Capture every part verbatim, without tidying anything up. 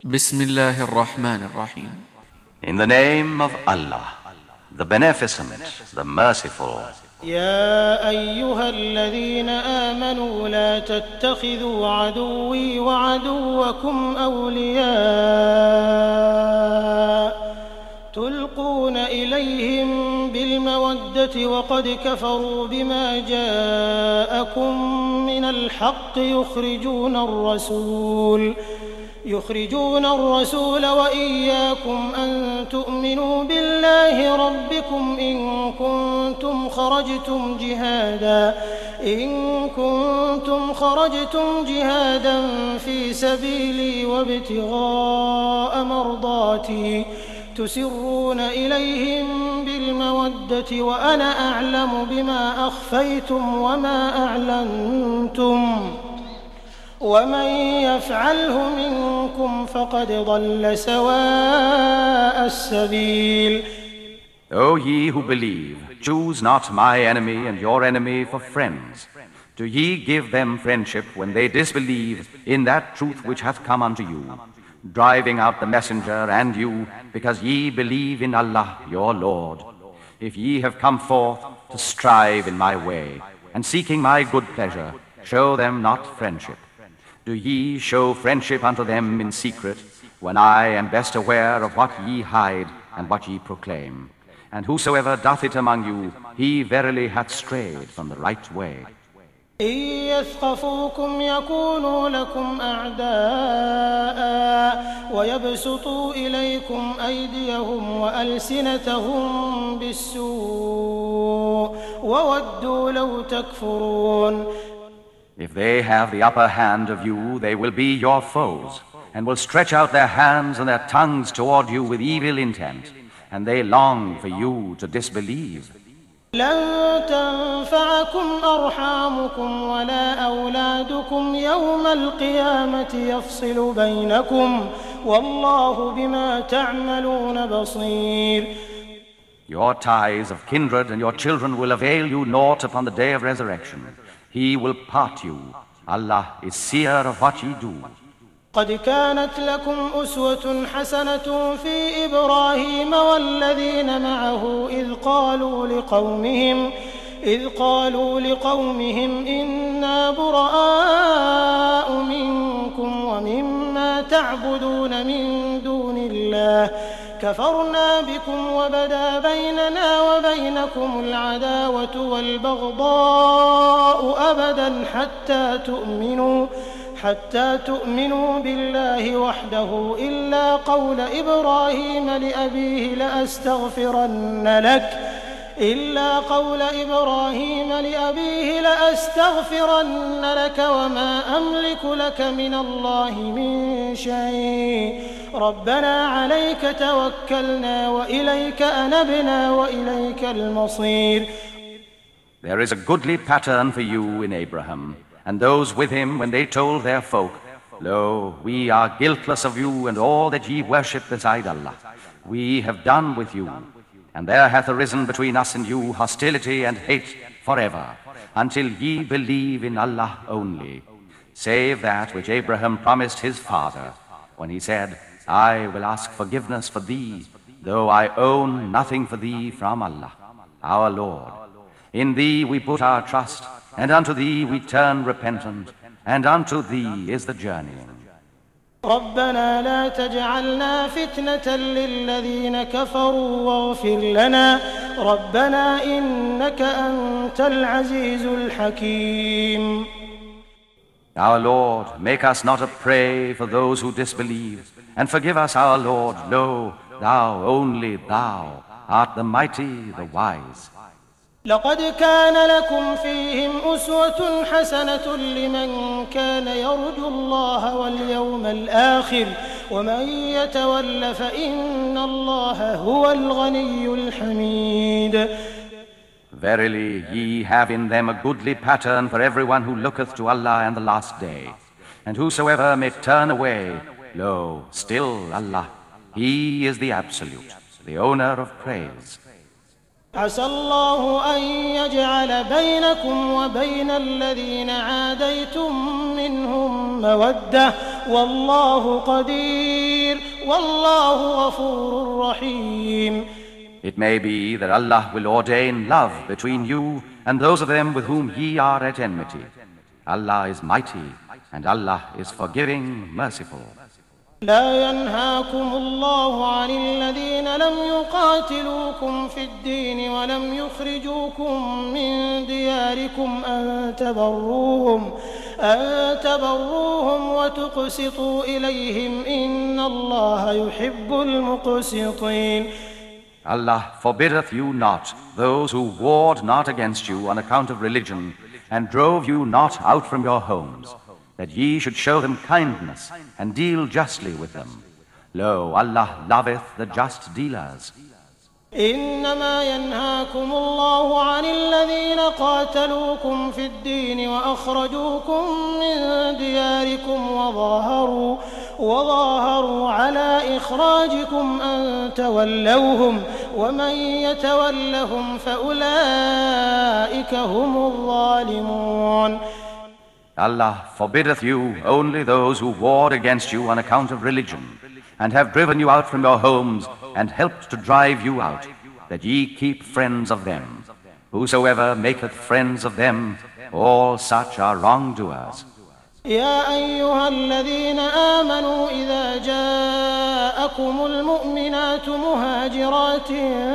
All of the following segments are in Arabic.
بسم الله الرحمن الرحيم. In the name of Allah, the Beneficent, the Merciful. يا أيها الذين آمنوا لا تتخذوا عدوي وعدوكم أولياء تلقون إليهم بالمودة وقد كفروا بما جاءكم من الحق يخرجون الرسول يخرجون الرسول وإياكم أن تؤمنوا بالله ربكم إن كنتم خرجتم جهادا إن كنتم خرجتم جهادا في سبيلي وابتغاء مرضاتي تسرون إليهم بالمودة وأنا أعلم بما أخفيتم وما أعلنتم ومن يفعله منكم فقد ضل سواء السبيل. O ye who believe, choose not my enemy and your enemy for friends. Do ye give them friendship when they disbelieve in that truth which hath come unto you, driving out the messenger and you, because ye believe in Allah your Lord. If ye have come forth to strive in my way, and seeking my good pleasure, show them not friendship. Do ye show friendship unto them in secret, when I am best aware of what ye hide and what ye proclaim? And whosoever doth it among you, he verily hath strayed from the right way. إن يثقفوكم يكونوا لكم أعداء ويبسطوا إليكم أيديهم وألسنتهم بالسوء وودوا لو تكفرون. If they have the upper hand of you, they will be your foes, and will stretch out their hands and their tongues toward you with evil intent, and they long for you to disbelieve. لن تنفعكم أرحامكم ولا أولادكم يوم القيامة يفصل بينكم والله بما تعملون بصير. Your ties of kindred and your children will avail you naught upon the day of resurrection. He will part you. Allah is seer of what ye do. قد كانت لكم أسوة حسنة في إبراهيم والذين معه إذ قالوا لقومهم إذ قالوا لقومهم إنا براء منكم ومما تعبدون من دون الله كفرنا بكم وبدا بيننا وبينكم العداوة والبغضاء أبدا حتى تؤمنوا حتى تؤمنوا بالله وحده إلا قول إبراهيم لأبيه لأستغفرن لك إلا قول إبراهيم لأبيه لأستغفرن لك وما أملك لك من الله من شيء ربنا عليك توكلنا وإليك أنبنا وإليك المصير. There is a goodly pattern for you in Abraham and those with him when they told their folk, Lo, we are guiltless of you and all that ye worship beside Allah. We have done with you, and there hath arisen between us and you hostility and hate forever, until ye believe in Allah only, save that which Abraham promised his father, when he said, I will ask forgiveness for thee, though I own nothing for thee from Allah, our Lord. In thee we put our trust, and unto thee we turn repentant, and unto thee is the journeying. ربنا لا تجعلنا فتنة للذين كفروا واغفر لنا ربنا إنك أنت العزيز الحكيم. Our Lord, make us not a prey for those who disbelieve, and forgive us, our Lord. Lo, thou, only thou, art the mighty, the wise. لقد كان لكم فيهم أسوة حسنة لمن كان يرجو الله واليوم الآخر ومن يتول فإن الله هو الغني الحميد. Verily, ye have in them a goodly pattern for everyone who looketh to Allah and the last day. And whosoever may turn away, lo, still Allah, He is the Absolute, the owner of praise. عسى الله أن يجعل بينكم وبين الذين عاديتم منهم مودة والله قدير سبيل والله غفور رحيم. It may be that Allah will ordain love between you and those of them with whom ye are at enmity. Allah is mighty and Allah is forgiving, merciful. لا ينهاكم الله عن الذين لم يقاتلوكم في الدين ولم يخرجوكم من دياركم أن تبروهم أن تبروهم وتقسطوا إليهم إن الله يحب المقسطين. Allah forbiddeth you not those who warred not against you on account of religion and drove you not out from your homes, that ye should show them kindness and deal justly with them. Lo, Allah loveth the just dealers. إنما ينهاكم الله عن الذين قاتلوكم في الدين وأخرجوكم من دياركم وظاهروا وظاهروا على إخراجكم أن تولوهم ومن يتولهم فأولئك هم الظالمون. Allah forbiddeth you only those who warred against you on account of religion, and have driven you out from your homes, and helped to drive you out, that ye keep friends of them. Whosoever maketh friends of them, all such are wrongdoers. يا أيها الذين آمنوا إذا جاءكم المؤمنات مهاجرات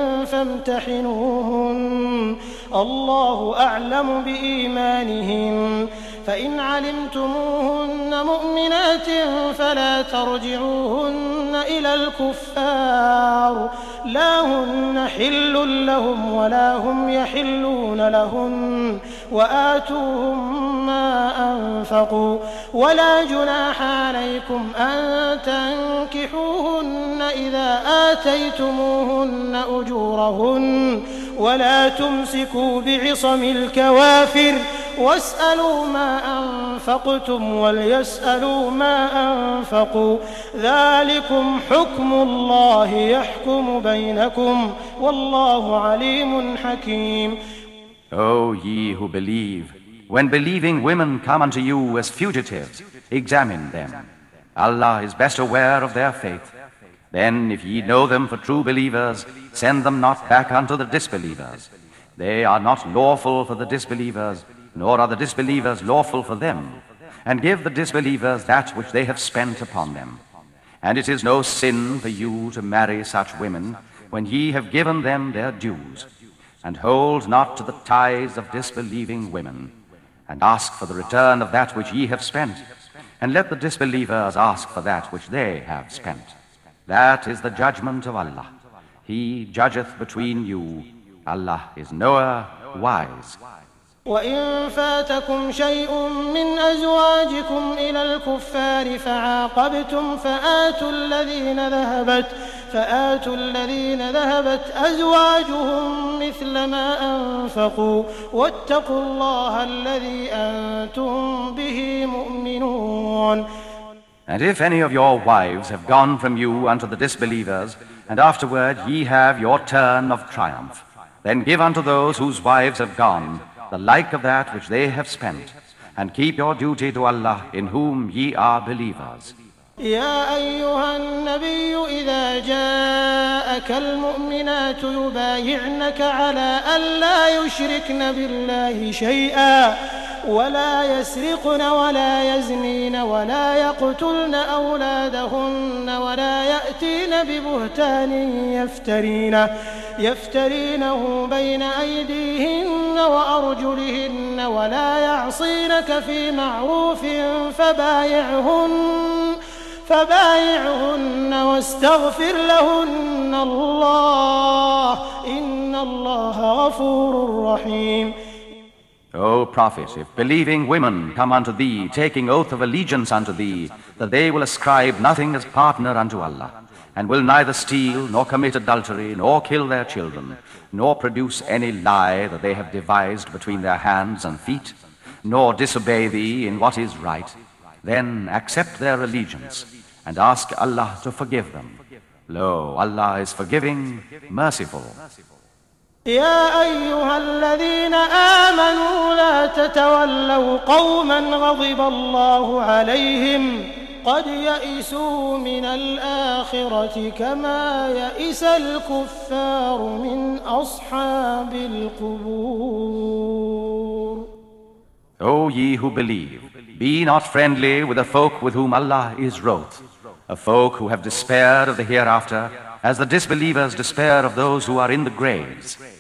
فامتحنوهن الله أعلم بإيمانهن فإن علمتموهن مؤمنات فلا ترجعوهن إلى الكفار لا هن حل لهم ولا هم يحلون لهن وآتوهم ما أنفقوا ولا جناح عليكم أن تنكحوهن إذا آتيتموهن أجورهن ولا تمسكوا بعصم الكوافر واسألوا ما أنفقتم وليسألوا ما أنفقوا ذلكم حكم الله يحكم بينكم والله عليم حكيم. O ye who believe, when believing women come unto you as fugitives, examine them. Allah is best aware of their faith. Then, if ye know them for true believers, send them not back unto the disbelievers. They are not lawful for the disbelievers, nor are the disbelievers lawful for them. And give the disbelievers that which they have spent upon them. And it is no sin for you to marry such women when ye have given them their dues. And hold not to the ties of disbelieving women, and ask for the return of that which ye have spent, and let the disbelievers ask for that which they have spent. That is the judgment of Allah. He judgeth between you. Allah is knower, wise. وإن فاتكم شيء من أزواجكم إلى الكفار فعاقبتم فآتوا الذين ذهبت فآتوا الذين ذهبت أزواجهم مثل ما أنفقوا واتقوا الله الذي أنتم به مؤمنون. And if any of your wives have gone from you unto the disbelievers, and afterward ye have your turn of triumph, then give unto those whose wives have gone the like of that which they have spent, and keep your duty to Allah in whom ye are believers. يا أيها النبي إذا جاءك المؤمنات يبايعنك على ألا يشركن بالله شيئا ولا يسرقن ولا يزنين ولا يقتلن أولادهن ولا يأتين ببهتان يفترينه يفترينه بين أيديهن وأرجلهن ولا يعصينك في معروف فبايعهن فبايعهن واستغفر لهن الله إن الله غفور رحيم. O Prophet, if believing women come unto thee, taking oath of allegiance unto thee, that they will ascribe nothing as partner unto Allah, and will neither steal, nor commit adultery, nor kill their children, nor produce any lie that they have devised between their hands and feet, nor disobey thee in what is right, then accept their allegiance, and ask Allah to forgive them. Lo, Allah is forgiving, merciful. يا أيها الذين آمنوا لا تتولوا قوما غضب الله عليهم قد يئسوا من الآخرة كما يئس الكفار من أصحاب القبور. O ye who believe, be not friendly with the folk with whom Allah is wroth, a folk who have despaired of the hereafter, as the disbelievers despair of those who are in the graves.